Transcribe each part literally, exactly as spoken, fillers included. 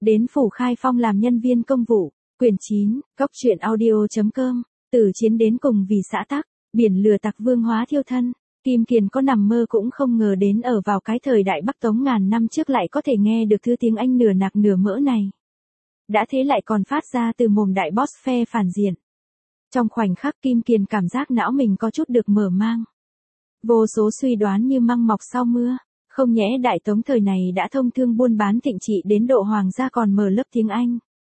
đến Phủ Khai Phong làm nhân viên công vụ. Quyển chín, Cốc truyện audio.com, từ chiến đến cùng vì xã tắc, biển lửa tặc vương hóa thiêu thân. Kim Kiền có nằm mơ cũng không ngờ đến ở vào cái thời đại Bắc Tống ngàn năm trước lại có thể nghe được thứ tiếng Anh nửa nạc nửa mỡ này. Đã thế lại còn phát ra từ mồm đại boss phe phản diện. Trong khoảnh khắc Kim Kiền cảm giác não mình có chút được mở mang. Vô số suy đoán như măng mọc sau mưa, không nhẽ Đại Tống thời này đã thông thương buôn bán thịnh trị đến độ hoàng gia còn mở lớp tiếng Anh.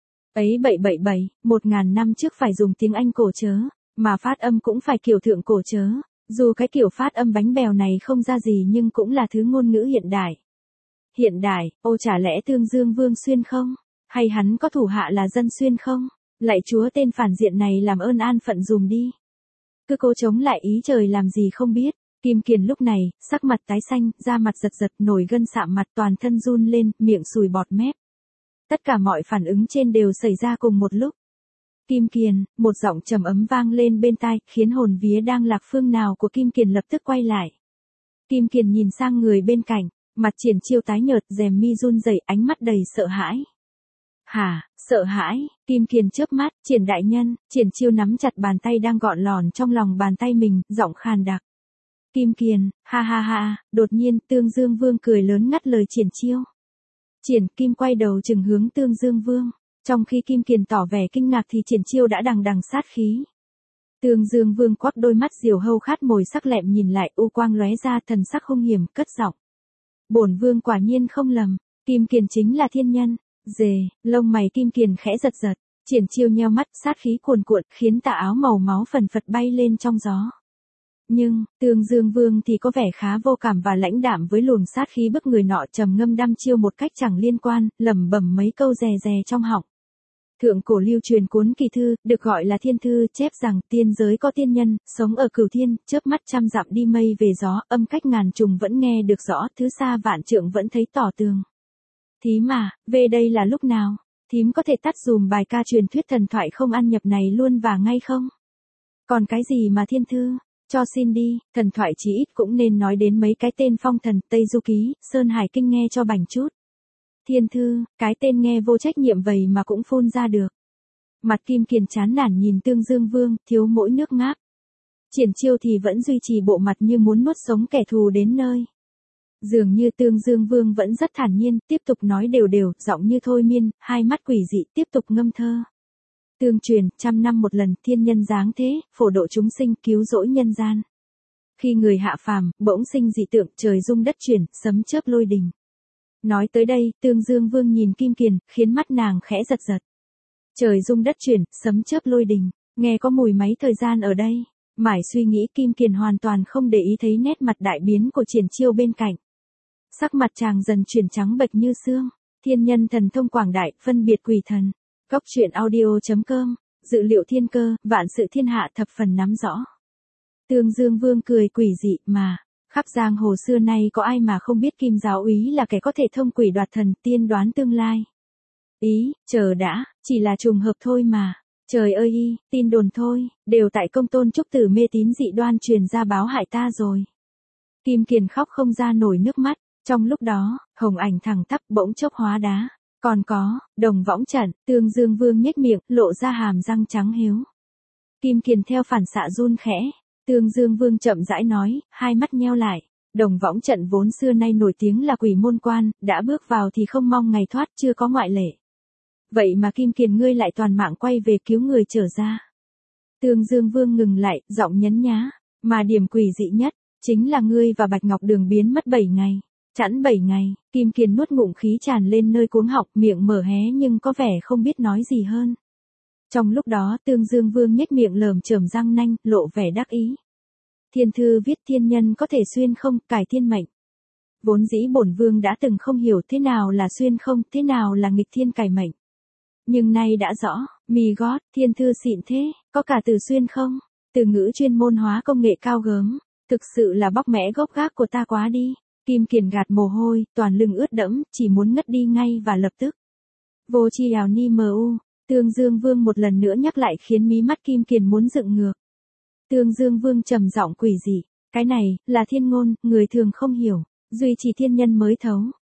Ấy bậy bậy bậy, một ngàn năm trước phải dùng tiếng Anh cổ chớ, mà phát âm cũng phải kiểu thượng cổ chớ, dù cái kiểu phát âm bánh bèo này không ra gì nhưng cũng là thứ ngôn ngữ hiện đại. Hiện đại, ô chả lẽ Tương Dương Vương Xuyên không? Hay hắn có thủ hạ là dân Xuyên không? Lạy chúa tên phản diện này làm ơn an phận dùm đi. Cứ cố chống lại ý trời làm gì không biết. Kim Kiền lúc này, sắc mặt tái xanh, da mặt giật giật, nổi gân sạm mặt, toàn thân run lên, miệng sùi bọt mép. Tất cả mọi phản ứng trên đều xảy ra cùng một lúc. Kim Kiền, một giọng trầm ấm vang lên bên tai, khiến hồn vía đang lạc phương nào của Kim Kiền lập tức quay lại. Kim Kiền nhìn sang người bên cạnh, mặt Triển Chiêu tái nhợt, rèm mi run rẩy, ánh mắt đầy sợ hãi. Hả, sợ hãi? Kim Kiền chớp mắt, Triển đại nhân. Triển Chiêu nắm chặt bàn tay đang gọn lòn trong lòng bàn tay mình, giọng khàn đặc. Kim Kiền, ha ha ha, đột nhiên Tương Dương Vương cười lớn ngắt lời Triển Chiêu. Triển Kim quay đầu chừng hướng Tương Dương Vương, trong khi Kim Kiền tỏ vẻ kinh ngạc thì Triển Chiêu đã đằng đằng sát khí. Tương Dương Vương quắc đôi mắt diều hâu khát mồi sắc lẹm nhìn lại, u quang lóe ra, thần sắc hung hiểm, cất giọng. Bổn vương quả nhiên không lầm, Kim Kiền chính là thiên nhân. Dề, lông mày Kim Kiền khẽ giật giật, Triển Chiêu nheo mắt, sát khí cuồn cuộn, khiến tà áo màu máu phần phật bay lên trong gió. Nhưng, Tương Dương Vương thì có vẻ khá vô cảm và lãnh đạm với luồng sát khí bức người nọ, trầm ngâm đăm chiêu một cách chẳng liên quan, lẩm bẩm mấy câu rè rè trong họng. Thượng cổ lưu truyền cuốn kỳ thư, được gọi là Thiên Thư, chép rằng tiên giới có tiên nhân, sống ở cửu thiên, chớp mắt trăm dặm đi mây về gió, âm cách ngàn trùng vẫn nghe được rõ, thứ xa vạn trượng vẫn thấy tỏ tường. Thím à, về đây là lúc nào? Thím có thể tắt dùm bài ca truyền thuyết thần thoại không ăn nhập này luôn và ngay không? Còn cái gì mà Thiên Thư? Cho xin đi, thần thoại chí ít cũng nên nói đến mấy cái tên phong thần, Tây Du Ký, Sơn Hải Kinh nghe cho bảnh chút. Thiên Thư, cái tên nghe vô trách nhiệm vậy mà cũng phun ra được. Mặt Kim Kiền chán nản nhìn Tương Dương Vương, thiếu mỗi nước ngáp. Triển Chiêu thì vẫn duy trì bộ mặt như muốn nuốt sống kẻ thù đến nơi. Dường như Tương Dương Vương vẫn rất thản nhiên, tiếp tục nói đều đều, giọng như thôi miên, hai mắt quỷ dị tiếp tục ngâm thơ. Tương truyền, trăm năm một lần, thiên nhân giáng thế, phổ độ chúng sinh, cứu rỗi nhân gian. Khi người hạ phàm, bỗng sinh dị tượng, trời rung đất chuyển, sấm chớp lôi đình. Nói tới đây, Tương Dương Vương nhìn Kim Kiền, khiến mắt nàng khẽ giật giật. Trời rung đất chuyển, sấm chớp lôi đình, nghe có mùi máy thời gian ở đây. Mải suy nghĩ Kim Kiền hoàn toàn không để ý thấy nét mặt đại biến của Triển Chiêu bên cạnh. Sắc mặt chàng dần chuyển trắng bệch như xương. Thiên nhân thần thông quảng đại, phân biệt quỷ thần. Cốc truyện audio.com, dự liệu thiên cơ, vạn sự thiên hạ thập phần nắm rõ. Tương Dương Vương cười quỷ dị mà, khắp giang hồ xưa nay có ai mà không biết Kim Giáo Úy là kẻ có thể thông quỷ đoạt thần, tiên đoán tương lai. Ý, chờ đã, chỉ là trùng hợp thôi mà. Trời ơi y, tin đồn thôi, đều tại công tôn trúc tử mê tín dị đoan truyền ra báo hại ta rồi. Kim Kiền khóc không ra nổi nước mắt, trong lúc đó, hồng ảnh thẳng tắp bỗng chốc hóa đá. Còn có, đồng võng trận, Tương Dương Vương nhếch miệng, lộ ra hàm răng trắng hiếu. Kim Kiền theo phản xạ run khẽ, Tương Dương Vương chậm rãi nói, hai mắt nheo lại. Đồng võng trận vốn xưa nay nổi tiếng là quỷ môn quan, đã bước vào thì không mong ngày thoát, chưa có ngoại lệ. Vậy mà Kim Kiền ngươi lại toàn mạng quay về cứu người trở ra. Tương Dương Vương ngừng lại, giọng nhấn nhá, mà điểm quỷ dị nhất, chính là ngươi và Bạch Ngọc Đường biến mất bảy ngày. Chẵn bảy ngày, Kim Kiền nuốt ngụm khí tràn lên nơi cuống họng, miệng mở hé nhưng có vẻ không biết nói gì hơn. Trong lúc đó Tương Dương Vương nhếch miệng lởm chởm răng nanh, lộ vẻ đắc ý. Thiên Thư viết thiên nhân có thể xuyên không, cải thiên mệnh. Vốn dĩ bổn vương đã từng không hiểu thế nào là xuyên không, thế nào là nghịch thiên cải mệnh. Nhưng nay đã rõ, mi gót, Thiên Thư xịn thế, có cả từ xuyên không, từ ngữ chuyên môn hóa công nghệ cao gớm, thực sự là bóc mẽ gốc gác của ta quá đi. Kim Kiền gạt mồ hôi, toàn lưng ướt đẫm, chỉ muốn ngất đi ngay và lập tức. Vô chi ảo ni mu, Tương Dương Vương một lần nữa nhắc lại khiến mí mắt Kim Kiền muốn dựng ngược. Tương Dương Vương trầm giọng quỷ dị, cái này, là thiên ngôn, người thường không hiểu, duy chỉ thiên nhân mới thấu.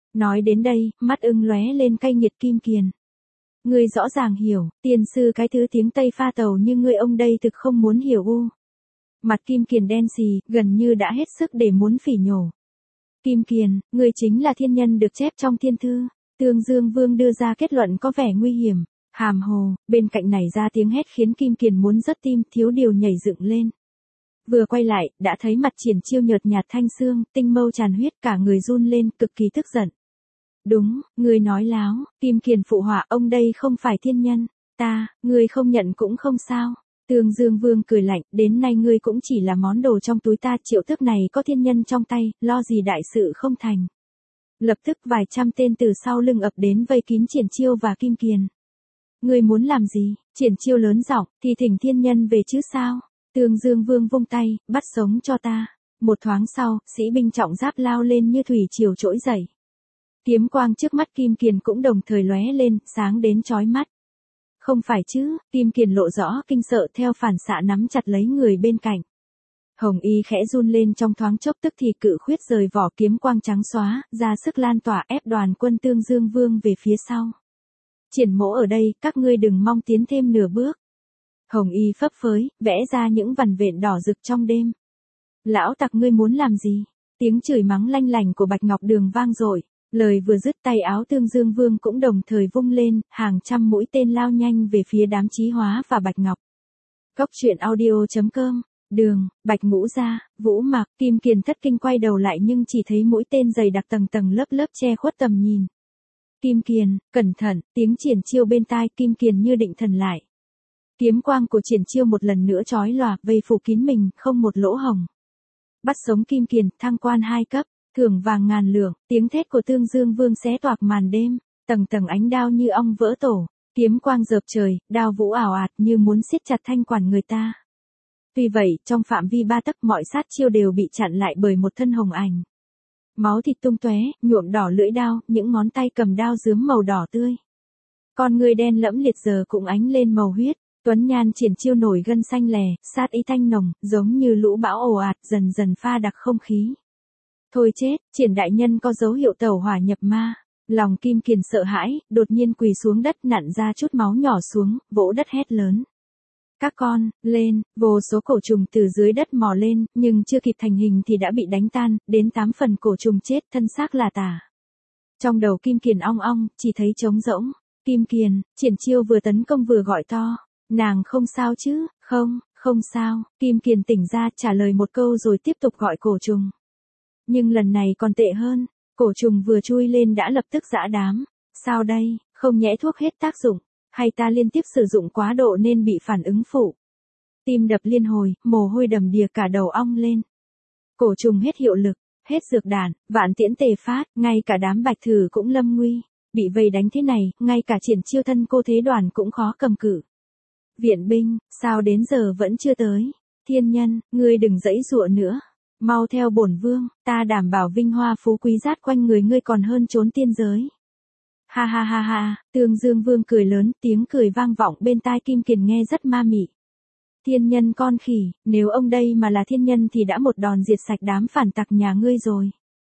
Nói đến đây, mắt ưng lóe lên cay nghiệt Kim Kiền. Ngươi rõ ràng hiểu, tiên sư cái thứ tiếng Tây pha tàu như ngươi ông đây thực không muốn hiểu u. Mặt Kim Kiền đen xì, gần như đã hết sức để muốn phỉ nhổ. Kim Kiền, ngươi chính là thiên nhân được chép trong thiên thư. Tương Dương Vương đưa ra kết luận có vẻ nguy hiểm, hàm hồ, bên cạnh này ra tiếng hét khiến Kim Kiền muốn rớt tim, thiếu điều nhảy dựng lên. Vừa quay lại, đã thấy mặt Triển Chiêu nhợt nhạt thanh xương, tinh mâu tràn huyết, cả người run lên, cực kỳ tức giận. Đúng, ngươi nói láo, Kim Kiền phụ họa, ông đây không phải thiên nhân, ta, ngươi không nhận cũng không sao. Tương Dương Vương cười lạnh, đến nay ngươi cũng chỉ là món đồ trong túi ta, triệu thức này có thiên nhân trong tay, lo gì đại sự không thành. Lập tức vài trăm tên từ sau lưng ập đến vây kín Triển Chiêu và Kim Kiền. Ngươi muốn làm gì? Triển Chiêu lớn giọng, thì thỉnh thiên nhân về chứ sao? Tương Dương Vương vung tay, bắt sống cho ta. Một thoáng sau, sĩ binh trọng giáp lao lên như thủy triều trỗi dậy. Kiếm quang trước mắt Kim Kiền cũng đồng thời lóe lên, sáng đến chói mắt. Không phải chứ, Kim Kiền lộ rõ kinh sợ theo phản xạ nắm chặt lấy người bên cạnh. Hồng Y khẽ run lên trong thoáng chốc, tức thì cự khuyết rời vỏ, kiếm quang trắng xóa, ra sức lan tỏa ép đoàn quân Tương Dương Vương về phía sau. Triển mỗ ở đây, các ngươi đừng mong tiến thêm nửa bước. Hồng Y phấp phới, vẽ ra những vằn vện đỏ rực trong đêm. Lão tặc ngươi muốn làm gì? Tiếng chửi mắng lanh lành của Bạch Ngọc Đường vang dội. Lời vừa dứt, tay áo Tương Dương Vương cũng đồng thời vung lên, hàng trăm mũi tên lao nhanh về phía đám Chí Hóa và Bạch Ngọc. Cốc truyện audio chấm com. Đường, Bạch Ngũ Gia, Vũ Mạc, Kim Kiền thất kinh quay đầu lại nhưng chỉ thấy mũi tên dày đặc tầng tầng lớp lớp che khuất tầm nhìn. Kim Kiền, cẩn thận, tiếng Triển Chiêu bên tai, Kim Kiền như định thần lại. Kiếm quang của Triển Chiêu một lần nữa chói lòa, vây phủ kín mình, không một lỗ hổng. Bắt sống Kim Kiền, thăng quan hai cấp, thưởng vàng ngàn lượng, tiếng thét của Tương Dương Vương xé toạc màn đêm, tầng tầng ánh đao như ong vỡ tổ, kiếm quang dợp trời, đao vũ ảo ạt như muốn siết chặt thanh quản người ta. Tuy vậy, trong phạm vi ba tấc mọi sát chiêu đều bị chặn lại bởi một thân hồng ảnh. Máu thịt tung tóe, nhuộm đỏ lưỡi đao, những ngón tay cầm đao rướm màu đỏ tươi. Con người đen lẫm liệt giờ cũng ánh lên màu huyết, tuấn nhan Triển Chiêu nổi gân xanh lè, sát ý thanh nồng, giống như lũ bão ồ ạt dần dần pha đặc không khí. Thôi chết, Triển đại nhân có dấu hiệu tẩu hỏa nhập ma. Lòng Kim Kiền sợ hãi, đột nhiên quỳ xuống đất, nặn ra chút máu nhỏ xuống, vỗ đất hét lớn. Các con, lên, vô số cổ trùng từ dưới đất mò lên, nhưng chưa kịp thành hình thì đã bị đánh tan, đến tám phần cổ trùng chết, thân xác là tả. Trong đầu Kim Kiền ong ong, chỉ thấy trống rỗng. Kim Kiền, Triển Chiêu vừa tấn công vừa gọi to. Nàng không sao chứ? Không, không sao. Kim Kiền tỉnh ra, trả lời một câu rồi tiếp tục gọi cổ trùng. Nhưng lần này còn tệ hơn, cổ trùng vừa chui lên đã lập tức giã đám. Sao đây, không nhẽ thuốc hết tác dụng, hay ta liên tiếp sử dụng quá độ nên bị phản ứng phụ? Tim đập liên hồi, mồ hôi đầm đìa cả đầu ong lên. Cổ trùng hết hiệu lực, hết dược đạn, vạn tiễn tề phát, ngay cả đám Bạch Thử cũng lâm nguy. Bị vây đánh thế này, ngay cả Triển Chiêu thân cô thế đoàn cũng khó cầm cự. Viện binh, sao đến giờ vẫn chưa tới? Thiên nhân, ngươi đừng giãy giụa nữa. Mau theo bổn vương, ta đảm bảo vinh hoa phú quý rát quanh người ngươi còn hơn trốn tiên giới. Ha ha ha ha, Tương Dương Vương cười lớn, tiếng cười vang vọng bên tai Kim Kiền nghe rất ma mị. Thiên nhân con khỉ, nếu ông đây mà là thiên nhân thì đã một đòn diệt sạch đám phản tặc nhà ngươi rồi.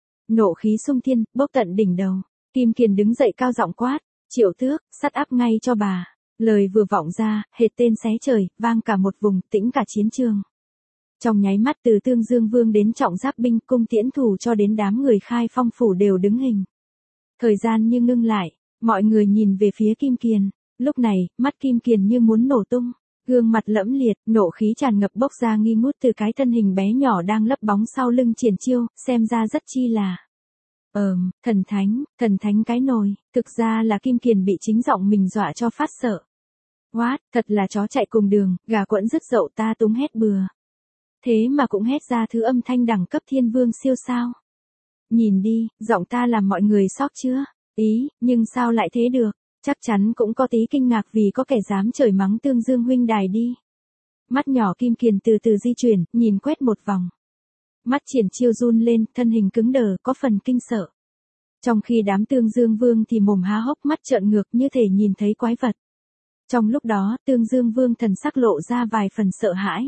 Nộ khí xung thiên, bốc tận đỉnh đầu. Kim Kiền đứng dậy cao giọng quát, Triệu Tước, sắt áp ngay cho bà. Lời vừa vọng ra, hệt tên xé trời, vang cả một vùng, tĩnh cả chiến trường. Trong nháy mắt từ Tương Dương Vương đến trọng giáp binh, cung tiễn thủ cho đến đám người Khai Phong phủ đều đứng hình. Thời gian như ngưng lại, mọi người nhìn về phía Kim Kiền. Lúc này, mắt Kim Kiền như muốn nổ tung, gương mặt lẫm liệt, nộ khí tràn ngập bốc ra nghi ngút từ cái thân hình bé nhỏ đang lấp bóng sau lưng Triển Chiêu, xem ra rất chi là Ờm, thần thánh, thần thánh cái nồi, thực ra là Kim Kiền bị chính giọng mình dọa cho phát sợ. What, thật là chó chạy cùng đường, gà quẫn dứt dậu ta túng hét bừa. Thế mà cũng hét ra thứ âm thanh đẳng cấp thiên vương siêu sao. Nhìn đi, giọng ta làm mọi người sốc chưa? Ý, nhưng sao lại thế được? Chắc chắn cũng có tí kinh ngạc vì có kẻ dám chửi mắng Tương Dương huynh đài đi. Mắt nhỏ Kim Kiền từ từ di chuyển, nhìn quét một vòng. Mắt Triển Chiêu run lên, thân hình cứng đờ, có phần kinh sợ. Trong khi đám Tương Dương Vương thì mồm há hốc mắt trợn ngược như thể nhìn thấy quái vật. Trong lúc đó, Tương Dương Vương thần sắc lộ ra vài phần sợ hãi.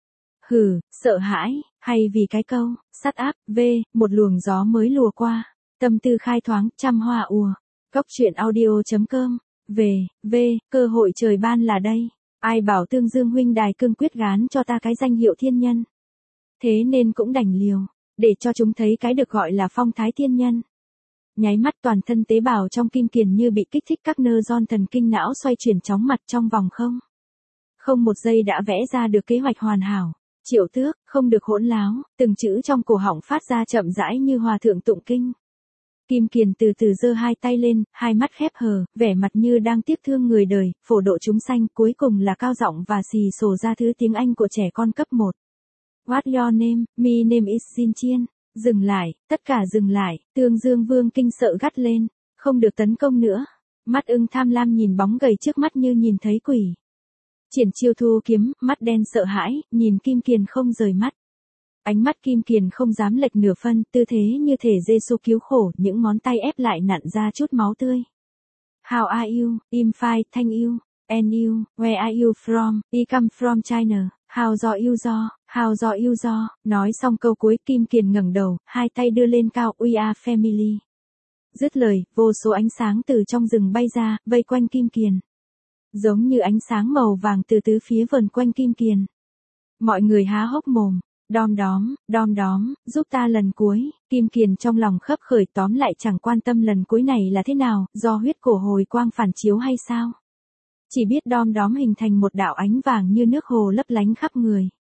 Hừ, sợ hãi, hay vì cái câu, sắt áp, v, một luồng gió mới lùa qua. Tâm tư khai thoáng, trăm hoa ùa. Cốc truyện audio.com. Về, về, cơ hội trời ban là đây. Ai bảo Tương Dương huynh đài cương quyết gán cho ta cái danh hiệu thiên nhân. Thế nên cũng đành liều, để cho chúng thấy cái được gọi là phong thái thiên nhân. Nháy mắt toàn thân tế bào trong Kim Kiền như bị kích thích, các nơ ron thần kinh não xoay chuyển chóng mặt trong vòng không. Không một giây đã vẽ ra được kế hoạch hoàn hảo. Triệu Tước, không được hỗn láo, từng chữ trong cổ họng phát ra chậm rãi như hòa thượng tụng kinh. Kim Kiền từ từ giơ hai tay lên, hai mắt khép hờ, vẻ mặt như đang tiếc thương người đời, phổ độ chúng sanh, cuối cùng là cao giọng và xì xồ ra thứ tiếng Anh của trẻ con cấp một. What's your name? My name is Jin Chiên. Dừng lại, tất cả dừng lại, Tương Dương Vương kinh sợ gắt lên, không được tấn công nữa. Mắt ưng tham lam nhìn bóng gầy trước mắt như nhìn thấy quỷ. Triển Chiêu thu kiếm, mắt đen sợ hãi, nhìn Kim Kiền không rời mắt. Ánh mắt Kim Kiền không dám lệch nửa phân, tư thế như thể Giê-xu cứu khổ, những ngón tay ép lại nặn ra chút máu tươi. How are you? I'm fine, thank you. And you, where are you from? I come from China. How are you do? How are you do? Nói xong câu cuối, Kim Kiền ngẩng đầu, hai tay đưa lên cao, we are family. Dứt lời, vô số ánh sáng từ trong rừng bay ra, vây quanh Kim Kiền. Giống như ánh sáng màu vàng từ tứ phía vần quanh Kim Kiền. Mọi người há hốc mồm. Đom đóm, đom đóm, giúp ta lần cuối. Kim Kiền trong lòng khấp khởi, tóm lại chẳng quan tâm lần cuối này là thế nào, do huyết cổ hồi quang phản chiếu hay sao. Chỉ biết đom đóm hình thành một đạo ánh vàng như nước hồ lấp lánh khắp người.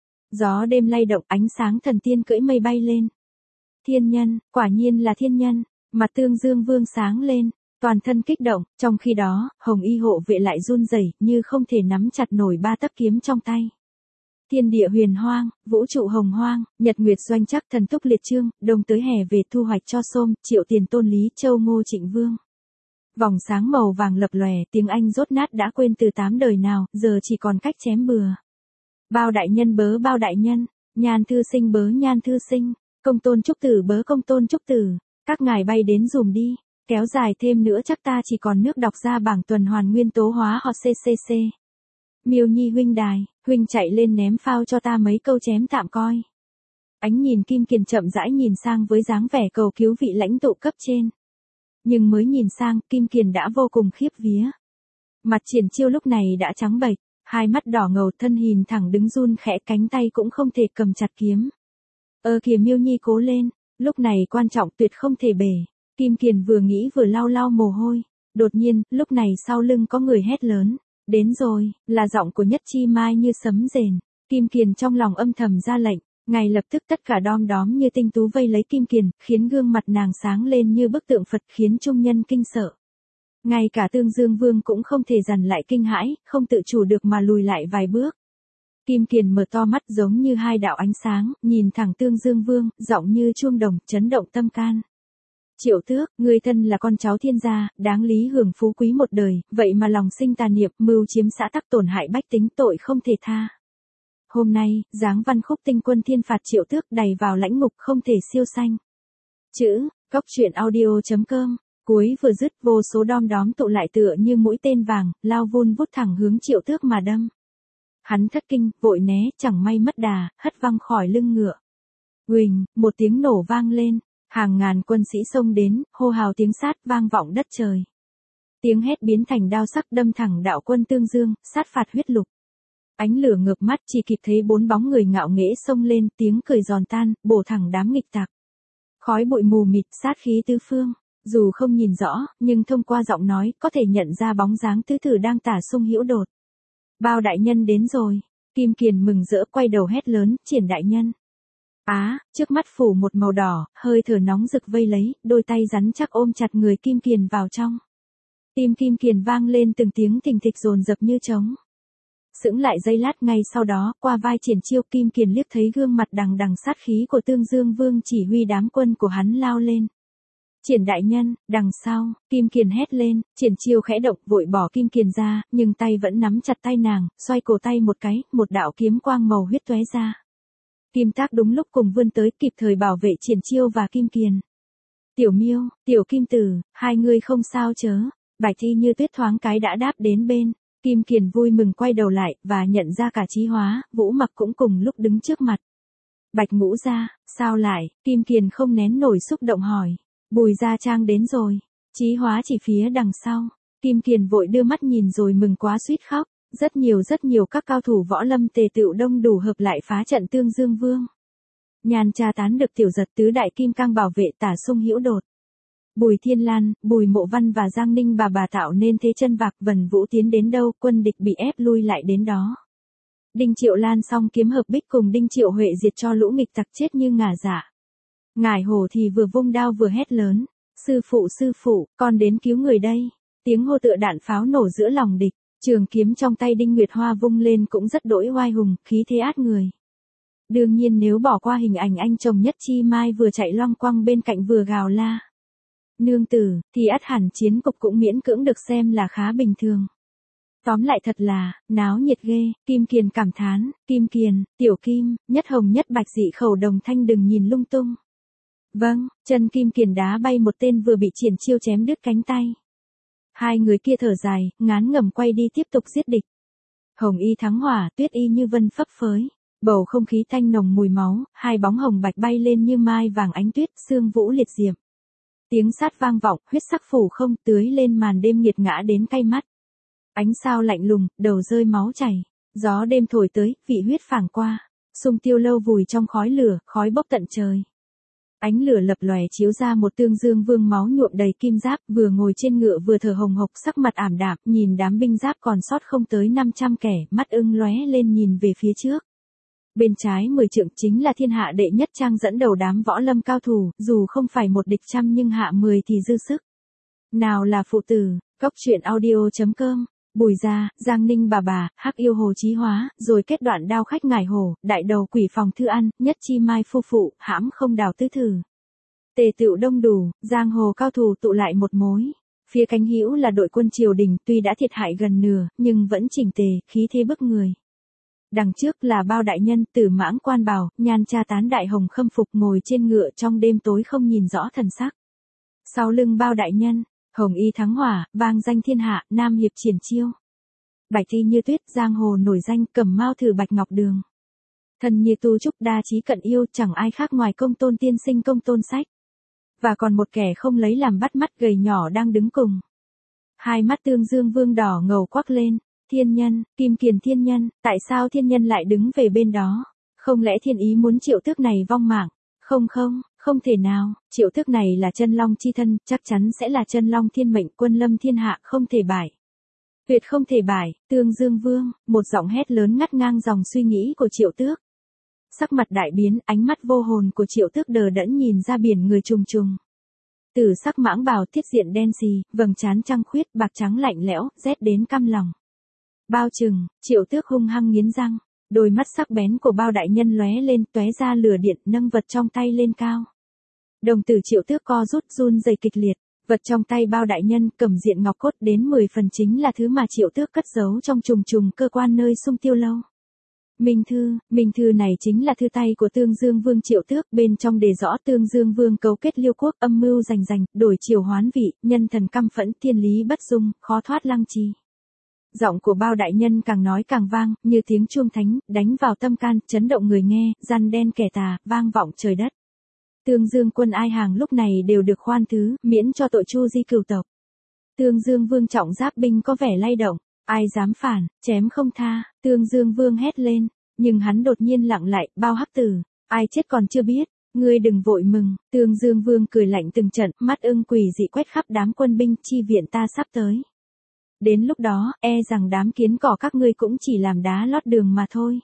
Gió đêm lay động, ánh sáng thần tiên cưỡi mây bay lên. Thiên nhân, quả nhiên là thiên nhân. Mặt Tương Dương Vương sáng lên, toàn thân kích động, trong khi đó, Hồng Y hộ vệ lại run rẩy, như không thể nắm chặt nổi ba tấc kiếm trong tay. Thiên địa huyền hoang, vũ trụ hồng hoang, nhật nguyệt doanh chắc, thần túc liệt trương, đông tới hè về thu hoạch cho xôm, Triệu Tiền Tôn Lý Châu Ngô Trịnh Vương. Vòng sáng màu vàng lập lòe, tiếng Anh rốt nát đã quên từ tám đời nào, giờ chỉ còn cách chém bừa. Bao đại nhân bớ bao đại nhân, Nhan thư sinh bớ Nhan thư sinh, Công tôn trúc tử bớ Công tôn trúc tử, các ngài bay đến dùm đi, kéo dài thêm nữa chắc ta chỉ còn nước đọc ra bảng tuần hoàn nguyên tố hóa hoặc xê xê xê. Miêu Nhi huynh đài, huynh chạy lên ném phao cho ta mấy câu chém tạm coi. Ánh nhìn Kim Kiền chậm rãi nhìn sang với dáng vẻ cầu cứu vị lãnh tụ cấp trên. Nhưng mới nhìn sang, Kim Kiền đã vô cùng khiếp vía. Mặt Triển Chiêu lúc này đã trắng bệch, hai mắt đỏ ngầu, thân hình thẳng đứng run khẽ, cánh tay cũng không thể cầm chặt kiếm. Ơ kìa Miêu Nhi cố lên, lúc này quan trọng tuyệt không thể bể. Kim Kiền vừa nghĩ vừa lau lau mồ hôi. Đột nhiên, lúc này sau lưng có người hét lớn. Đến rồi, là giọng của Nhất Chi Mai như sấm rền. Kim Kiền trong lòng âm thầm ra lệnh, ngay lập tức tất cả đom đóm như tinh tú vây lấy Kim Kiền, khiến gương mặt nàng sáng lên như bức tượng Phật, khiến trung nhân kinh sợ. Ngay cả Tương Dương Vương cũng không thể dằn lại kinh hãi, không tự chủ được mà lùi lại vài bước. Kim Kiền mở to mắt giống như hai đạo ánh sáng, nhìn thẳng Tương Dương Vương, giọng như chuông đồng, chấn động tâm can. Triệu Tước, người thân là con cháu thiên gia, đáng lý hưởng phú quý một đời, vậy mà lòng sinh tà niệm, mưu chiếm xã tắc, tổn hại bách tính, tội không thể tha. Hôm nay, giáng văn khúc tinh quân thiên phạt Triệu Tước đầy vào lãnh ngục, không thể siêu sanh. Chữ, cốc truyện audio.com. Cuối vừa dứt, vô số đom đóm tụ lại tựa như mũi tên vàng, lao vun vút thẳng hướng Triệu Tước mà đâm. Hắn thất kinh, vội né, chẳng may mất đà, hất văng khỏi lưng ngựa. Huỳnh, một tiếng nổ vang lên. Hàng ngàn quân sĩ xông đến, hô hào tiếng sát vang vọng đất trời. Tiếng hét biến thành đao sắc đâm thẳng đạo quân Tương Dương, sát phạt huyết lục. Ánh lửa ngược mắt, chỉ kịp thấy bốn bóng người ngạo nghễ xông lên, tiếng cười giòn tan, bổ thẳng đám nghịch tặc. Khói bụi mù mịt, sát khí tứ phương. Dù không nhìn rõ, nhưng thông qua giọng nói, có thể nhận ra bóng dáng tứ tử đang tả sung hữu đột. Bao đại nhân đến rồi. Kim Kiền mừng rỡ quay đầu hét lớn, Triển đại nhân. Á, à, trước mắt phủ một màu đỏ, hơi thở nóng rực vây lấy, đôi tay rắn chắc ôm chặt người Kim Kiền vào trong. Tim Kim Kiền vang lên từng tiếng thình thịch dồn dập như trống. Sững lại giây lát, ngay sau đó, qua vai Triển Chiêu, Kim Kiền liếc thấy gương mặt đằng đằng sát khí của Tương Dương Vương chỉ huy đám quân của hắn lao lên. Triển đại nhân, đằng sau, Kim Kiền hét lên, Triển Chiêu khẽ động, vội bỏ Kim Kiền ra, nhưng tay vẫn nắm chặt tay nàng, xoay cổ tay một cái, một đạo kiếm quang màu huyết tóe ra. Kim Tác đúng lúc cùng vươn tới, kịp thời bảo vệ Triển Chiêu và Kim Kiền. Tiểu Miêu, Tiểu Kim Tử, hai người không sao chớ. Bạch Thi Như Tuyết thoáng cái đã đáp đến bên. Kim Kiền vui mừng quay đầu lại, và nhận ra cả Chí Hóa, Vũ Mặc cũng cùng lúc đứng trước mặt. Bạch Ngũ gia, sao lại? Kim Kiền không nén nổi xúc động hỏi. Bùi Gia Trang đến rồi. Chí Hóa chỉ phía đằng sau. Kim Kiền vội đưa mắt nhìn rồi mừng quá suýt khóc. Rất nhiều rất nhiều các cao thủ võ lâm tề tựu đông đủ hợp lại phá trận Tương Dương Vương. Nhàn Tra Tán được tiểu giật tứ đại kim cang bảo vệ Tả Sung Hữu Đột. Bùi Thiên Lan, Bùi Mộ Văn và Giang Ninh bà bà tạo nên thế chân vạc. Vân Vũ tiến đến đâu, quân địch bị ép lui lại đến đó. Đinh Triệu Lan song kiếm hợp bích cùng Đinh Triệu Huệ diệt cho lũ nghịch tặc chết như ngả dạ. Ngải Hổ thì vừa vung đao vừa hét lớn, sư phụ sư phụ, con đến cứu người đây. Tiếng hô tựa đạn pháo nổ giữa lòng địch, trường kiếm trong tay Đinh Nguyệt Hoa vung lên cũng rất đỗi oai hùng, khí thế át người. Đương nhiên nếu bỏ qua hình ảnh anh chồng Nhất Chi Mai vừa chạy loăng quăng bên cạnh vừa gào la nương tử, thì ắt hẳn chiến cục cũng miễn cưỡng được xem là khá bình thường. Tóm lại thật là, náo nhiệt ghê. Kim Kiền cảm thán, Kim Kiền, Tiểu Kim, Nhất Hồng Nhất Bạch dị khẩu đồng thanh đừng nhìn lung tung. Vâng, chân Kim Kiền đá bay một tên vừa bị triển chiêu chém đứt cánh tay. Hai người kia thở dài, ngán ngẩm quay đi tiếp tục giết địch. Hồng Y thắng hỏa, Tuyết Y như vân phấp phới. Bầu không khí thanh nồng mùi máu, hai bóng hồng bạch bay lên như mai vàng ánh tuyết, sương vũ liệt diệm. Tiếng sát vang vọng, huyết sắc phủ không tưới lên màn đêm nghiệt ngã đến cay mắt. Ánh sao lạnh lùng, đầu rơi máu chảy. Gió đêm thổi tới, vị huyết phảng qua. Sung Tiêu Lâu vùi trong khói lửa, khói bốc tận trời. Ánh lửa lập lòe chiếu ra một Tương Dương Vương máu nhuộm đầy kim giáp, vừa ngồi trên ngựa vừa thở hồng hộc, sắc mặt ảm đạm, nhìn đám binh giáp còn sót không tới năm trăm kẻ, mắt ưng lóe lên nhìn về phía trước. Bên trái mười trượng chính là thiên hạ đệ nhất trang dẫn đầu đám võ lâm cao thủ, dù không phải một địch trăm nhưng hạ mười thì dư sức. Nào là phụ tử, cốc truyện audio chấm com, Bùi Gia, Giang Ninh bà bà, Hắc Yêu Hồ Chí Hóa, rồi kết đoạn đao khách Ngải Hổ, đại đầu quỷ phòng Thư Ăn, Nhất Chi Mai phu phụ, hãm không đào tứ thử. Tề tựu đông đủ, giang hồ cao thủ tụ lại một mối. Phía cánh hữu là đội quân triều đình, tuy đã thiệt hại gần nửa, nhưng vẫn chỉnh tề, khí thế bức người. Đằng trước là Bao đại nhân, Tử Mãng Quan Bảo, Nhan Tra Tán đại hồng khâm phục ngồi trên ngựa trong đêm tối không nhìn rõ thần sắc. Sau lưng Bao đại nhân, Hồng Y thắng hỏa, vang danh thiên hạ, Nam hiệp triển chiêu. Bạch thi như tuyết, giang hồ nổi danh, Cẩm Mao thử Bạch Ngọc Đường. Thần như tu trúc đa trí cận yêu, chẳng ai khác ngoài Công Tôn tiên sinh Công Tôn Sách. Và còn một kẻ không lấy làm bắt mắt gầy nhỏ đang đứng cùng. Hai mắt Tương Dương Vương đỏ ngầu quắc lên, thiên nhân, Kim Kiền thiên nhân, tại sao thiên nhân lại đứng về bên đó? Không lẽ thiên ý muốn Triệu Tước này vong mạng? Không không, không thể nào, Triệu Tước này là chân long chi thân, chắc chắn sẽ là chân long thiên mệnh, quân lâm thiên hạ, không thể bại. Tuyệt không thể bại. Tương Dương Vương, một giọng hét lớn ngắt ngang dòng suy nghĩ của Triệu Tước. Sắc mặt đại biến, ánh mắt vô hồn của Triệu Tước đờ đẫn nhìn ra biển người trùng trùng. Tử sắc mãng bào thiết diện đen xì, vầng trán trăng khuyết, bạc trắng lạnh lẽo, rét đến căm lòng. Bao trừng, Triệu Tước hung hăng nghiến răng, đôi mắt sắc bén của Bao đại nhân lóe lên, tóe ra lửa điện, nâng vật trong tay lên cao. Đồng tử Triệu Tước co rút run rẩy kịch liệt, vật trong tay Bao đại nhân cầm diện ngọc cốt đến mười phần chính là thứ mà Triệu Tước cất giấu trong trùng trùng cơ quan nơi Sung Tiêu Lâu. Minh thư, minh thư này chính là thư tay của Tương Dương Vương Triệu Tước, bên trong đề rõ Tương Dương Vương cấu kết Liêu quốc, âm mưu giành giành, đổi chiều hoán vị, nhân thần căm phẫn, thiên lý bất dung, khó thoát lăng trì. Giọng của Bao đại nhân càng nói càng vang, như tiếng chuông thánh, đánh vào tâm can, chấn động người nghe, răn đen kẻ tà, vang vọng trời đất. Tương Dương quân ai hàng lúc này đều được khoan thứ, miễn cho tội chu di cửu tộc. Tương Dương Vương trọng giáp binh có vẻ lay động, ai dám phản, chém không tha. Tương Dương Vương hét lên, nhưng hắn đột nhiên lặng lại, Bao hắc tử, ai chết còn chưa biết, ngươi đừng vội mừng. Tương Dương Vương cười lạnh từng trận, mắt ưng quỷ dị quét khắp đám quân binh, chi viện ta sắp tới. Đến lúc đó, e rằng đám kiến cỏ các ngươi cũng chỉ làm đá lót đường mà thôi.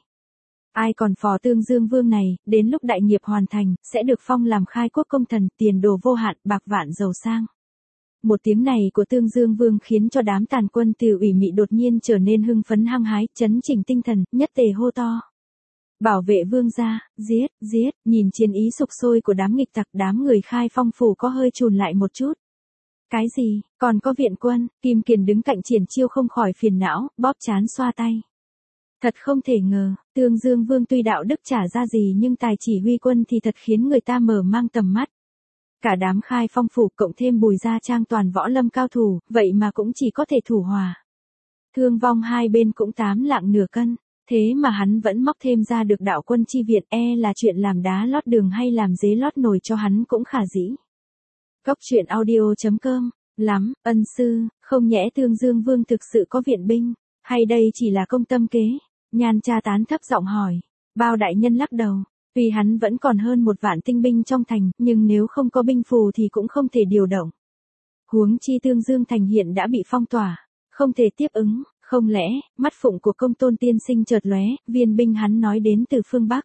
Ai còn phò Tương Dương Vương này, đến lúc đại nghiệp hoàn thành, sẽ được phong làm khai quốc công thần, tiền đồ vô hạn, bạc vạn giàu sang. Một tiếng này của Tương Dương Vương khiến cho đám tàn quân từ ủy mị đột nhiên trở nên hưng phấn hăng hái, chấn chỉnh tinh thần, nhất tề hô to. Bảo vệ vương gia, giết, giết, nhìn chiến ý sục sôi của đám nghịch tặc, đám người khai phong phủ có hơi chùn lại một chút. Cái gì, còn có viện quân? Kim Kiền đứng cạnh triển chiêu không khỏi phiền não, bóp trán xoa tay. Thật không thể ngờ, Tương Dương Vương tuy đạo đức trả ra gì nhưng tài chỉ huy quân thì thật khiến người ta mở mang tầm mắt. Cả đám khai phong phủ cộng thêm Bùi Gia Trang toàn võ lâm cao thủ, vậy mà cũng chỉ có thể thủ hòa. Thương vong hai bên cũng tám lạng nửa cân, thế mà hắn vẫn móc thêm ra được đạo quân chi viện, e là chuyện làm đá lót đường hay làm dế lót nồi cho hắn cũng khả dĩ. Cóc truyện audio chấm com. Lắm, ân sư, không nhẽ Tương Dương Vương thực sự có viện binh, hay đây chỉ là công tâm kế? Nhan Cha Tán thấp giọng hỏi. Bao đại nhân lắc đầu. Tuy hắn vẫn còn hơn một vạn tinh binh trong thành, nhưng nếu không có binh phù thì cũng không thể điều động. Huống chi Tương Dương thành hiện đã bị phong tỏa, không thể tiếp ứng. Không lẽ, mắt phụng của Công Tôn tiên sinh chợt lóe, viên binh hắn nói đến từ phương Bắc.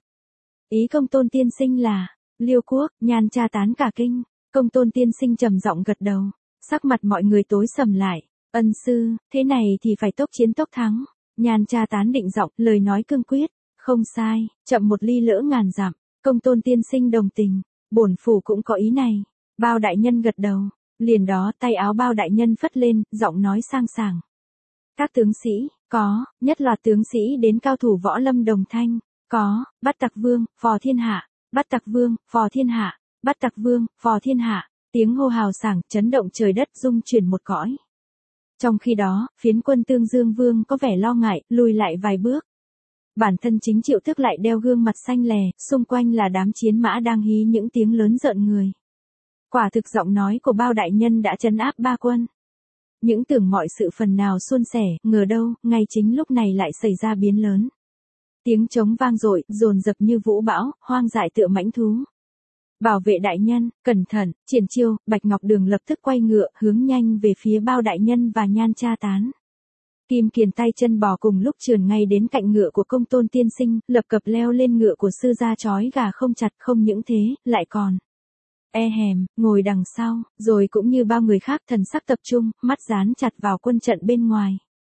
Ý Công Tôn tiên sinh là Liêu quốc? Nhan Cha Tán cả kinh. Công Tôn tiên sinh trầm giọng gật đầu. Sắc mặt mọi người tối sầm lại. Ân sư, thế này thì phải tốc chiến tốc thắng. Nhan Cha Tán định giọng, lời nói cương quyết. Không sai, chậm một ly lỡ ngàn dặm. Công Tôn tiên sinh đồng tình. Bổn phủ cũng có ý này. Bao đại nhân gật đầu. Liền đó tay áo Bao đại nhân phất lên, giọng nói sang sảng. Các tướng sĩ, có, nhất loạt tướng sĩ đến cao thủ võ lâm đồng thanh. Có, Bắt Tặc Vương, Phò Thiên Hạ. Bắt Tặc Vương, Phò Thiên Hạ. Bắt Tặc Vương, Phò Thiên Hạ. Tiếng hô hào sảng chấn động trời đất, rung chuyển một cõi. Trong khi đó, phiến quân Tương Dương Vương có vẻ lo ngại, lùi lại vài bước. Bản thân chính Triệu Thức lại đeo gương mặt xanh lè, xung quanh là đám chiến mã đang hí những tiếng lớn rợn người. Quả thực giọng nói của Bao đại nhân đã trấn áp ba quân. Những tưởng mọi sự phần nào suôn sẻ, ngờ đâu, ngay chính lúc này lại xảy ra biến lớn. Tiếng trống vang dội, dồn dập như vũ bão, hoang dại tựa mãnh thú. Bảo vệ đại nhân, cẩn thận. Triển Chiêu, Bạch Ngọc Đường lập tức quay ngựa, hướng nhanh về phía Bao đại nhân và Nhan Cha Tán. Kim Kiền tay chân bò cùng lúc trườn ngay đến cạnh ngựa của Công Tôn tiên sinh, lập cập leo lên ngựa của sư gia trói gà không chặt, không những thế, lại còn e hèm, ngồi đằng sau, rồi cũng như bao người khác thần sắc tập trung, mắt dán chặt vào quân trận bên ngoài.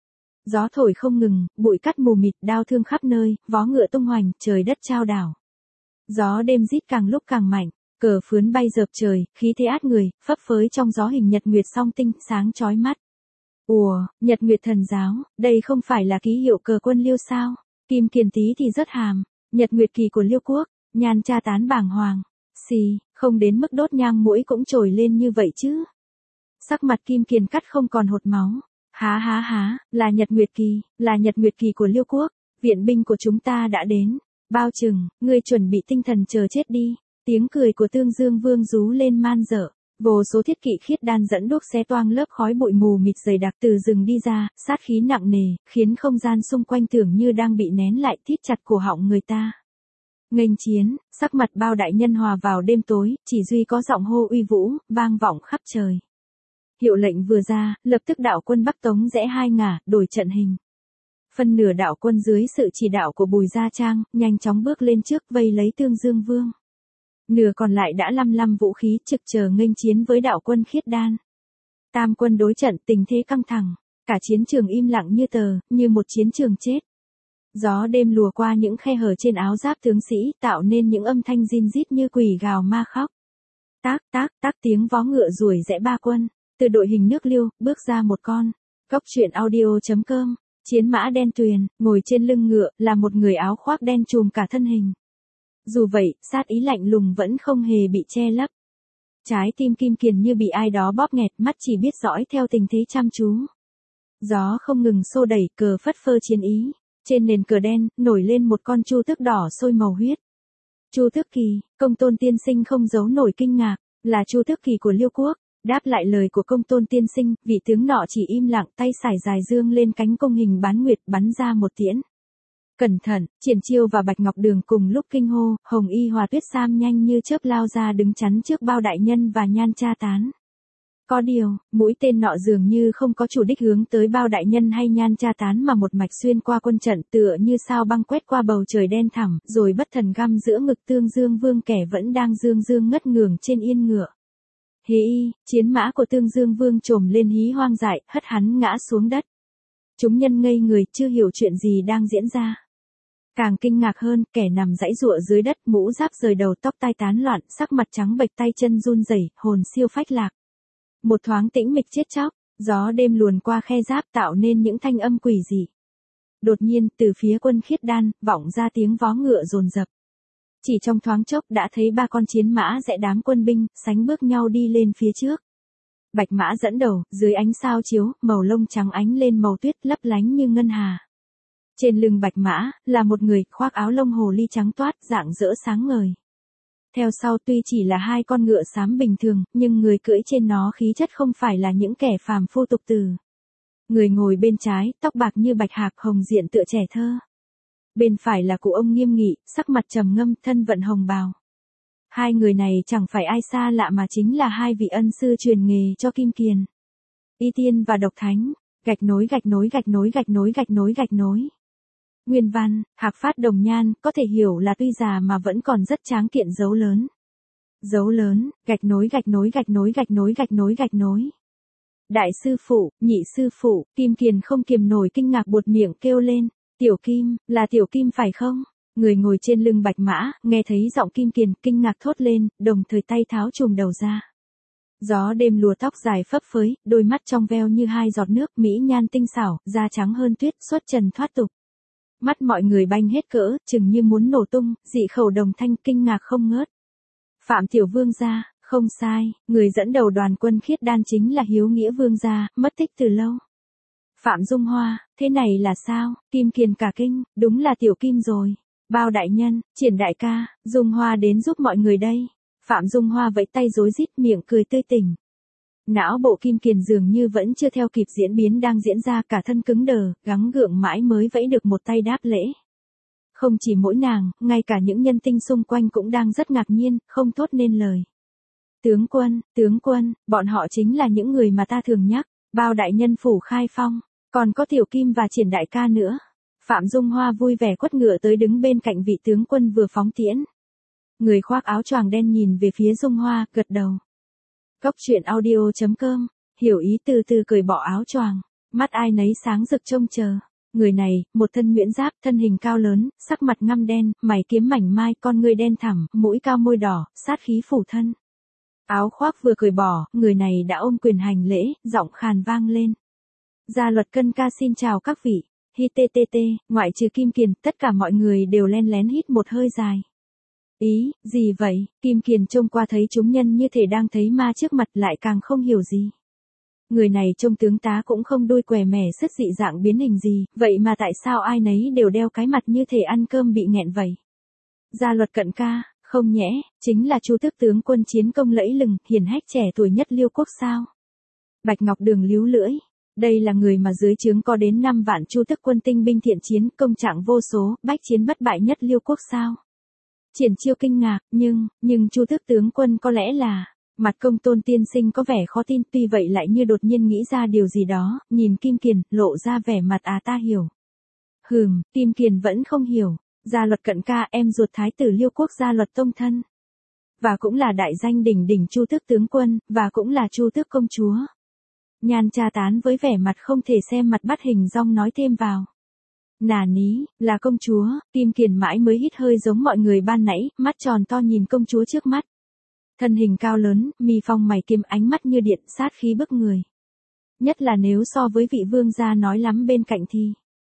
Gió thổi không ngừng, bụi cát mù mịt, đao thương khắp nơi, vó ngựa tung hoành, trời đất chao đảo. Gió đêm rít càng lúc càng mạnh, cờ phướn bay dợp trời, khí thế át người, phấp phới trong gió hình nhật nguyệt song tinh, sáng chói mắt. Ùa, Nhật Nguyệt Thần Giáo, đây không phải là ký hiệu cờ quân Liêu sao? Kim Kiền tí thì rất hàm, Nhật Nguyệt kỳ của Liêu quốc. Nhan Cha Tán bàng hoàng. Xì, không đến mức đốt nhang mũi cũng trồi lên như vậy chứ. Sắc mặt Kim Kiền cắt không còn hột máu. Há há há, là Nhật Nguyệt kỳ, là Nhật Nguyệt kỳ của Liêu quốc. Viện binh của chúng ta đã đến. Bao Trừng, ngươi chuẩn bị tinh thần chờ chết đi. Tiếng cười của Tương Dương Vương rú lên man dở. Vô số thiết kỵ khiết đan dẫn đuốc xé toang lớp khói bụi mù mịt dày đặc từ rừng đi ra, sát khí nặng nề, khiến không gian xung quanh tưởng như đang bị nén lại, thít chặt cổ họng người ta. Nghênh chiến, sắc mặt Bao đại nhân hòa vào đêm tối, chỉ duy có giọng hô uy vũ, vang vọng khắp trời. Hiệu lệnh vừa ra, lập tức đạo quân Bắc Tống rẽ hai ngả, đổi trận hình. Phân nửa đạo quân dưới sự chỉ đạo của Bùi Gia Trang, nhanh chóng bước lên trước vây lấy Tương Dương Vương. Nửa còn lại đã lăm lăm vũ khí trực chờ nghênh chiến với đạo quân khiết đan. Tam quân đối trận, tình thế căng thẳng, cả chiến trường im lặng như tờ, như một chiến trường chết. Gió đêm lùa qua những khe hở trên áo giáp tướng sĩ, tạo nên những âm thanh rin rít như quỷ gào ma khóc. Tác tác tác tiếng vó ngựa ruổi rẽ ba quân, từ đội hình nước Liêu, bước ra một con. Cóc truyện audio chấm com. Chiến mã đen tuyền, ngồi trên lưng ngựa, là một người áo khoác đen trùm cả thân hình. Dù vậy, sát ý lạnh lùng vẫn không hề bị che lấp. Trái tim Kim Kiền như bị ai đó bóp nghẹt, mắt chỉ biết dõi theo tình thế chăm chú. Gió không ngừng xô đẩy, cờ phất phơ chiến ý. Trên nền cờ đen, nổi lên một con chu tước đỏ sôi màu huyết. Chu Tước Kỳ, Công Tôn tiên sinh không giấu nổi kinh ngạc, là Chu Tước Kỳ của Liêu quốc. Đáp lại lời của Công Tôn tiên sinh, vị tướng nọ chỉ im lặng, tay sải dài dương lên cánh cung hình bán nguyệt, bắn ra một tiễn. Cẩn thận, Triển Chiêu và Bạch Ngọc Đường cùng lúc kinh hô, Hồng Y Hòa Tuyết Sam nhanh như chớp lao ra đứng chắn trước Bao đại nhân và Nhan Cha Tán. Có điều, mũi tên nọ dường như không có chủ đích hướng tới Bao đại nhân hay Nhan Cha Tán mà một mạch xuyên qua quân trận, tựa như sao băng quét qua bầu trời đen thẳm, rồi bất thần găm giữa ngực Tương Dương Vương kẻ vẫn đang dương dương ngất ngường trên yên ngựa. Hí y, chiến mã của Tương Dương Vương trồm lên hí hoang dại, hất hắn ngã xuống đất. Chúng nhân ngây người, chưa hiểu chuyện gì đang diễn ra. Càng kinh ngạc hơn, kẻ nằm giãy giụa dưới đất, mũ giáp rời đầu, tóc tai tán loạn, sắc mặt trắng bệch, tay chân run rẩy, hồn siêu phách lạc. Một thoáng tĩnh mịch chết chóc, gió đêm luồn qua khe giáp tạo nên những thanh âm quỷ dị. Đột nhiên, từ phía quân khiết đan, vọng ra tiếng vó ngựa dồn dập. Chỉ trong thoáng chốc đã thấy ba con chiến mã rẽ đám quân binh, sánh bước nhau đi lên phía trước. Bạch mã dẫn đầu, dưới ánh sao chiếu, màu lông trắng ánh lên màu tuyết lấp lánh như ngân hà. Trên lưng bạch mã, là một người, khoác áo lông hồ ly trắng toát, rạng rỡ sáng ngời. Theo sau tuy chỉ là hai con ngựa xám bình thường, nhưng người cưỡi trên nó khí chất không phải là những kẻ phàm phu tục tử. Người ngồi bên trái, tóc bạc như bạch hạc, hồng diện tựa trẻ thơ. Bên phải là cụ ông nghiêm nghị, sắc mặt trầm ngâm, thân vận hồng bào. Hai người này chẳng phải ai xa lạ mà chính là hai vị ân sư truyền nghề cho Kim Kiền. Y Tiên và Độc Thánh, gạch nối gạch nối gạch nối gạch nối gạch nối gạch nối. Nguyên văn, Hạc Phát Đồng Nhan, có thể hiểu là tuy già mà vẫn còn rất tráng kiện, dấu lớn. Dấu lớn, gạch nối gạch nối gạch nối gạch nối gạch nối gạch nối. Đại sư phụ, nhị sư phụ, Kim Kiền không kiềm nổi kinh ngạc buột miệng kêu lên, Tiểu Kim, là Tiểu Kim phải không? Người ngồi trên lưng bạch mã, nghe thấy giọng Kim Kiền, kinh ngạc thốt lên, đồng thời tay tháo chùm đầu ra. Gió đêm lùa tóc dài phấp phới, đôi mắt trong veo như hai giọt nước, mỹ nhan tinh xảo, da trắng hơn tuyết, xuất trần thoát tục. Mắt mọi người banh hết cỡ, chừng như muốn nổ tung, dị khẩu đồng thanh kinh ngạc không ngớt. Phạm Tiểu Vương gia, không sai, người dẫn đầu đoàn quân khiết đan chính là Hiếu Nghĩa Vương gia, mất tích từ lâu. Phạm Dung Hoa, thế này là sao? Kim Kiền cả kinh, đúng là Tiểu Kim rồi. Bao đại nhân, Triển đại ca, Dung Hoa đến giúp mọi người đây. Phạm Dung Hoa vẫy tay rối rít, miệng cười tươi tỉnh. Não bộ Kim Kiền dường như vẫn chưa theo kịp diễn biến đang diễn ra, cả thân cứng đờ, gắng gượng mãi mới vẫy được một tay đáp lễ. Không chỉ mỗi nàng, ngay cả những nhân tinh xung quanh cũng đang rất ngạc nhiên, không thốt nên lời. Tướng quân, tướng quân, bọn họ chính là những người mà ta thường nhắc, Bao đại nhân phủ khai phong, còn có Tiểu Kim và Triển đại ca nữa. Phạm Dung Hoa vui vẻ quất ngựa tới đứng bên cạnh vị tướng quân vừa phóng tiễn. Người khoác áo choàng đen nhìn về phía Dung Hoa, gật đầu. Cốc truyện audio chấm com, hiểu ý từ từ cởi bỏ áo choàng, mắt ai nấy sáng rực trông chờ. Người này, một thân nhuyễn giáp, thân hình cao lớn, sắc mặt ngăm đen, mày kiếm mảnh mai, con ngươi đen thẳm, mũi cao môi đỏ, sát khí phủ thân. Áo khoác vừa cởi bỏ, người này đã ôm quyền hành lễ, giọng khàn vang lên. Gia Luật Cân ca xin chào các vị. Hi tê tê tê, ngoại trừ Kim Kiền, tất cả mọi người đều len lén hít một hơi dài. Ý, gì vậy? Kim Kiền trông qua thấy chúng nhân như thể đang thấy ma trước mặt, lại càng không hiểu gì. Người này trông tướng tá cũng không đôi què mẻ sức dị dạng biến hình gì, vậy mà tại sao ai nấy đều đeo cái mặt như thể ăn cơm bị nghẹn vậy? Gia Luật Cận ca, không nhẽ, chính là Chu Tước tướng quân chiến công lẫy lừng, hiển hách trẻ tuổi nhất Liêu quốc sao? Bạch Ngọc Đường líu lưỡi. Đây là người mà dưới trướng có đến năm vạn Chu Tước quân tinh binh thiện chiến, công trạng vô số, bách chiến bất bại nhất Liêu quốc sao? Triển Chiêu kinh ngạc, nhưng, nhưng Chu Tước tướng quân có lẽ là... Mặt Công Tôn tiên sinh có vẻ khó tin, tuy vậy lại như đột nhiên nghĩ ra điều gì đó, nhìn Kim Kiền, lộ ra vẻ mặt à ta hiểu. Hừm, Kim Kiền vẫn không hiểu. Gia Luật Cận ca, em ruột thái tử Liêu quốc Gia Luật tông thân. Và cũng là đại danh đỉnh đỉnh Chu Tước tướng quân, và cũng là Chu Tước công chúa. Nhan Cha Tán với vẻ mặt không thể xem mặt bắt hình dong nói thêm vào. Nà ní, là công chúa. Kim Kiền mãi mới hít hơi giống mọi người ban nãy, mắt tròn to nhìn công chúa trước mắt. Thân hình cao lớn, mi phong mày kiếm, ánh mắt như điện, sát khí bức người. Nhất là nếu so với vị vương gia nói lắm bên cạnh thì.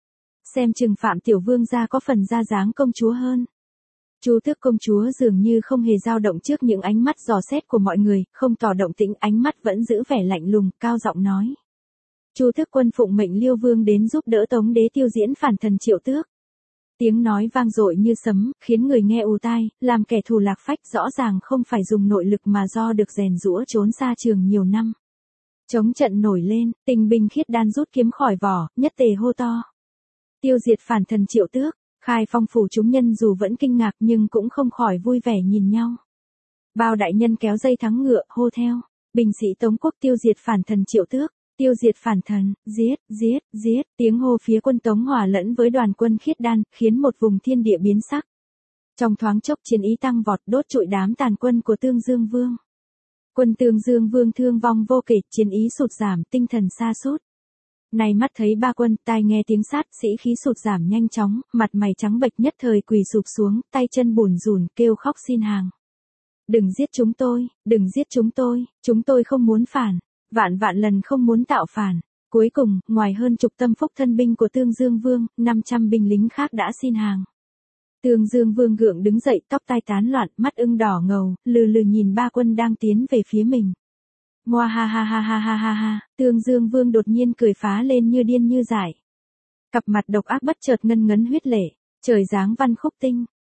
Xem chừng Phạm Tiểu Vương gia có phần ra dáng công chúa hơn. Chu Tước công chúa dường như không hề dao động trước những ánh mắt dò xét của mọi người, không tỏ động tĩnh, ánh mắt vẫn giữ vẻ lạnh lùng, cao giọng nói. Chu Tước quân phụng mệnh Liêu Vương đến giúp đỡ Tống đế tiêu diễn phản thần Triệu Tước. Tiếng nói vang dội như sấm, khiến người nghe ù tai, làm kẻ thù lạc phách, rõ ràng không phải dùng nội lực mà do được rèn giũa trốn xa trường nhiều năm. Chống trận nổi lên, tinh binh khiết đan rút kiếm khỏi vỏ, nhất tề hô to. Tiêu diệt phản thần Triệu Tước. Khai phong phủ chúng nhân dù vẫn kinh ngạc nhưng cũng không khỏi vui vẻ nhìn nhau. Bao đại nhân kéo dây thắng ngựa, hô theo. Binh sĩ Tống quốc tiêu diệt phản thần Triệu Tước. Tiêu diệt phản thần, giết, giết, giết. Tiếng hô phía quân Tống hòa lẫn với đoàn quân khiết đan, khiến một vùng thiên địa biến sắc. Trong thoáng chốc chiến ý tăng vọt, đốt trụi đám tàn quân của Tương Dương Vương. Quân Tương Dương Vương thương vong vô kể, chiến ý sụt giảm, tinh thần sa sút. Này mắt thấy ba quân, tai nghe tiếng sát, sĩ khí sụt giảm nhanh chóng, mặt mày trắng bệch nhất thời quỳ sụp xuống, tay chân bủn rủn, kêu khóc xin hàng. Đừng giết chúng tôi, đừng giết chúng tôi, chúng tôi không muốn phản, vạn vạn lần không muốn tạo phản. Cuối cùng, ngoài hơn chục tâm phúc thân binh của Tương Dương Vương, năm trăm binh lính khác đã xin hàng. Tương Dương Vương gượng đứng dậy, tóc tai tán loạn, mắt ưng đỏ ngầu, lừ lừ nhìn ba quân đang tiến về phía mình. Moa ha ha ha ha ha ha ha, Tương Dương Vương đột nhiên cười phá lên như điên như dại. Cặp mặt độc ác bất chợt ngân ngấn huyết lệ, trời giáng văn khúc tinh,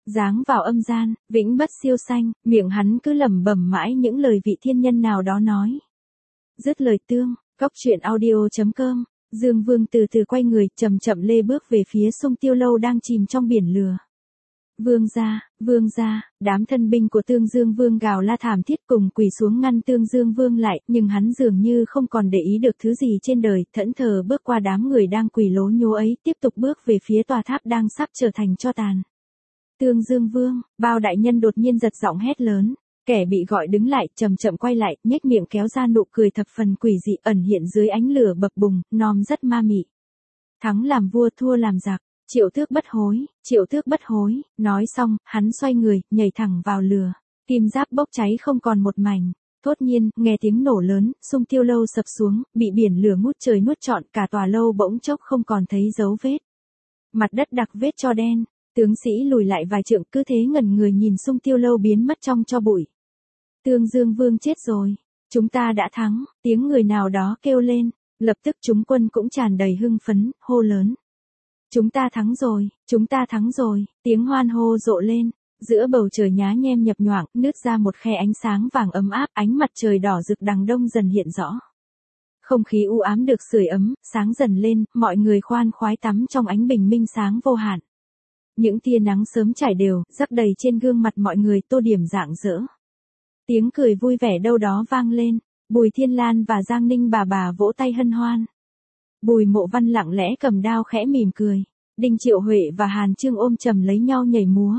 Giáng vào âm gian, vĩnh bất siêu sanh, miệng hắn cứ lẩm bẩm mãi những lời vị thiên nhân nào đó nói. Dứt lời tương, cóc truyện audio.com, Dương Vương từ từ quay người, chậm chậm lê bước về phía Sung Tiêu Lâu đang chìm trong biển lửa. Vương gia, vương gia, đám thân binh của Tương Dương Vương gào la thảm thiết cùng quỳ xuống ngăn Tương Dương Vương lại, nhưng hắn dường như không còn để ý được thứ gì trên đời, thẫn thờ bước qua đám người đang quỳ lố nhố ấy, tiếp tục bước về phía tòa tháp đang sắp trở thành tro tàn. Tương Dương Vương, Bao đại nhân đột nhiên giật giọng hét lớn, kẻ bị gọi đứng lại, chậm chậm quay lại, nhếch miệng kéo ra nụ cười thập phần quỷ dị ẩn hiện dưới ánh lửa bập bùng, nom rất ma mị. Thắng làm vua, thua làm giặc. Triệu Tước bất hối, Triệu Tước bất hối, nói xong, hắn xoay người, nhảy thẳng vào lửa, kim giáp bốc cháy không còn một mảnh. Thốt nhiên, nghe tiếng nổ lớn, Sung Tiêu Lâu sập xuống, bị biển lửa ngút trời nuốt trọn, cả tòa lâu bỗng chốc không còn thấy dấu vết. Mặt đất đặc vết tro đen, tướng sĩ lùi lại vài trượng cứ thế ngẩn người nhìn Sung Tiêu Lâu biến mất trong tro bụi. Tương Dương Vương chết rồi, chúng ta đã thắng, tiếng người nào đó kêu lên, lập tức chúng quân cũng tràn đầy hưng phấn, hô lớn. Chúng ta thắng rồi, chúng ta thắng rồi, tiếng hoan hô rộ lên, giữa bầu trời nhá nhem nhập nhoạng, nứt ra một khe ánh sáng vàng ấm áp, ánh mặt trời đỏ rực đằng đông dần hiện rõ. Không khí u ám được sưởi ấm, sáng dần lên, mọi người khoan khoái tắm trong ánh bình minh sáng vô hạn. Những tia nắng sớm trải đều, rắc đầy trên gương mặt mọi người tô điểm rạng rỡ. Tiếng cười vui vẻ đâu đó vang lên, Bùi Thiên Lan và Giang Ninh bà bà vỗ tay hân hoan. Bùi Mộ Văn lặng lẽ cầm đao khẽ mỉm cười, Đinh Triệu Huệ và Hàn Chương ôm chầm lấy nhau nhảy múa.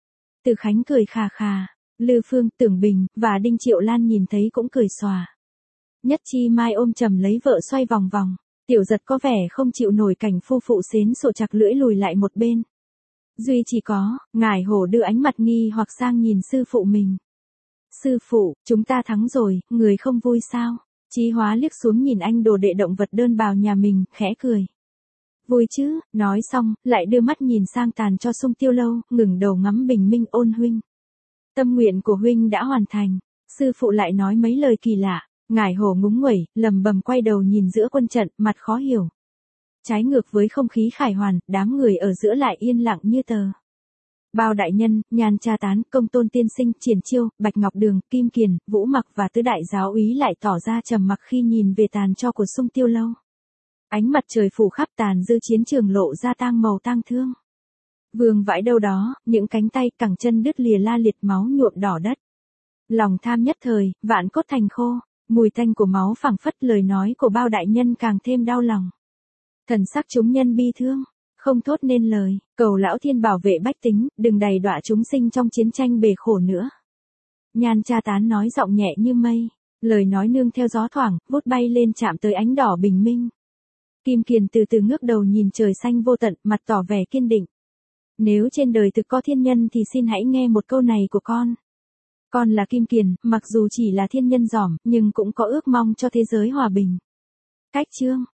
Từ Khánh cười khà khà, Lư Phương, Tưởng Bình và Đinh Triệu Lan nhìn thấy cũng cười xòa. Nhất Chi Mai ôm chầm lấy vợ xoay vòng vòng, Tiểu Giật có vẻ không chịu nổi cảnh phu phụ xến sộ chặt lưỡi lùi lại một bên. Duy chỉ có, Ngải Hổ đưa ánh mặt nghi hoặc sang nhìn sư phụ mình. Sư phụ, chúng ta thắng rồi, người không vui sao? Chí Hóa liếc xuống nhìn anh đồ đệ động vật đơn bào nhà mình, khẽ cười. Vui chứ, nói xong, lại đưa mắt nhìn sang tàn cho Sung Tiêu Lâu, ngừng đầu ngắm bình minh. Ôn huynh. Tâm nguyện của huynh đã hoàn thành. Sư phụ lại nói mấy lời kỳ lạ. Ngải Hổ ngúng nguẩy, lầm bầm quay đầu nhìn giữa quân trận, mặt khó hiểu. Trái ngược với không khí khải hoàn, đám người ở giữa lại yên lặng như tờ. Bao đại nhân, Nhan Cha Tán, Công Tôn tiên sinh, Triển Chiêu, Bạch Ngọc Đường, Kim Kiền, Vũ Mặc và tứ đại giáo úy lại tỏ ra trầm mặc khi nhìn về tàn tro của Sung Tiêu Lâu. Ánh mặt trời phủ khắp tàn dư chiến trường lộ ra tang màu tang thương. Vương vãi đâu đó, những cánh tay, cẳng chân đứt lìa la liệt, máu nhuộm đỏ đất. Lòng tham nhất thời, vạn cốt thành khô, mùi tanh của máu phảng phất, lời nói của Bao đại nhân càng thêm đau lòng. Thần sắc chúng nhân bi thương, không thốt nên lời, cầu lão thiên bảo vệ bách tính, đừng đày đọa chúng sinh trong chiến tranh bể khổ nữa. Nhan Cha Tán nói giọng nhẹ như mây, lời nói nương theo gió thoảng, vút bay lên chạm tới ánh đỏ bình minh. Kim Kiền từ từ ngước đầu nhìn trời xanh vô tận, mặt tỏ vẻ kiên định. Nếu trên đời thực có thiên nhân thì xin hãy nghe một câu này của con. Con là Kim Kiền, mặc dù chỉ là thiên nhân giỏm, nhưng cũng có ước mong cho thế giới hòa bình. Cách chương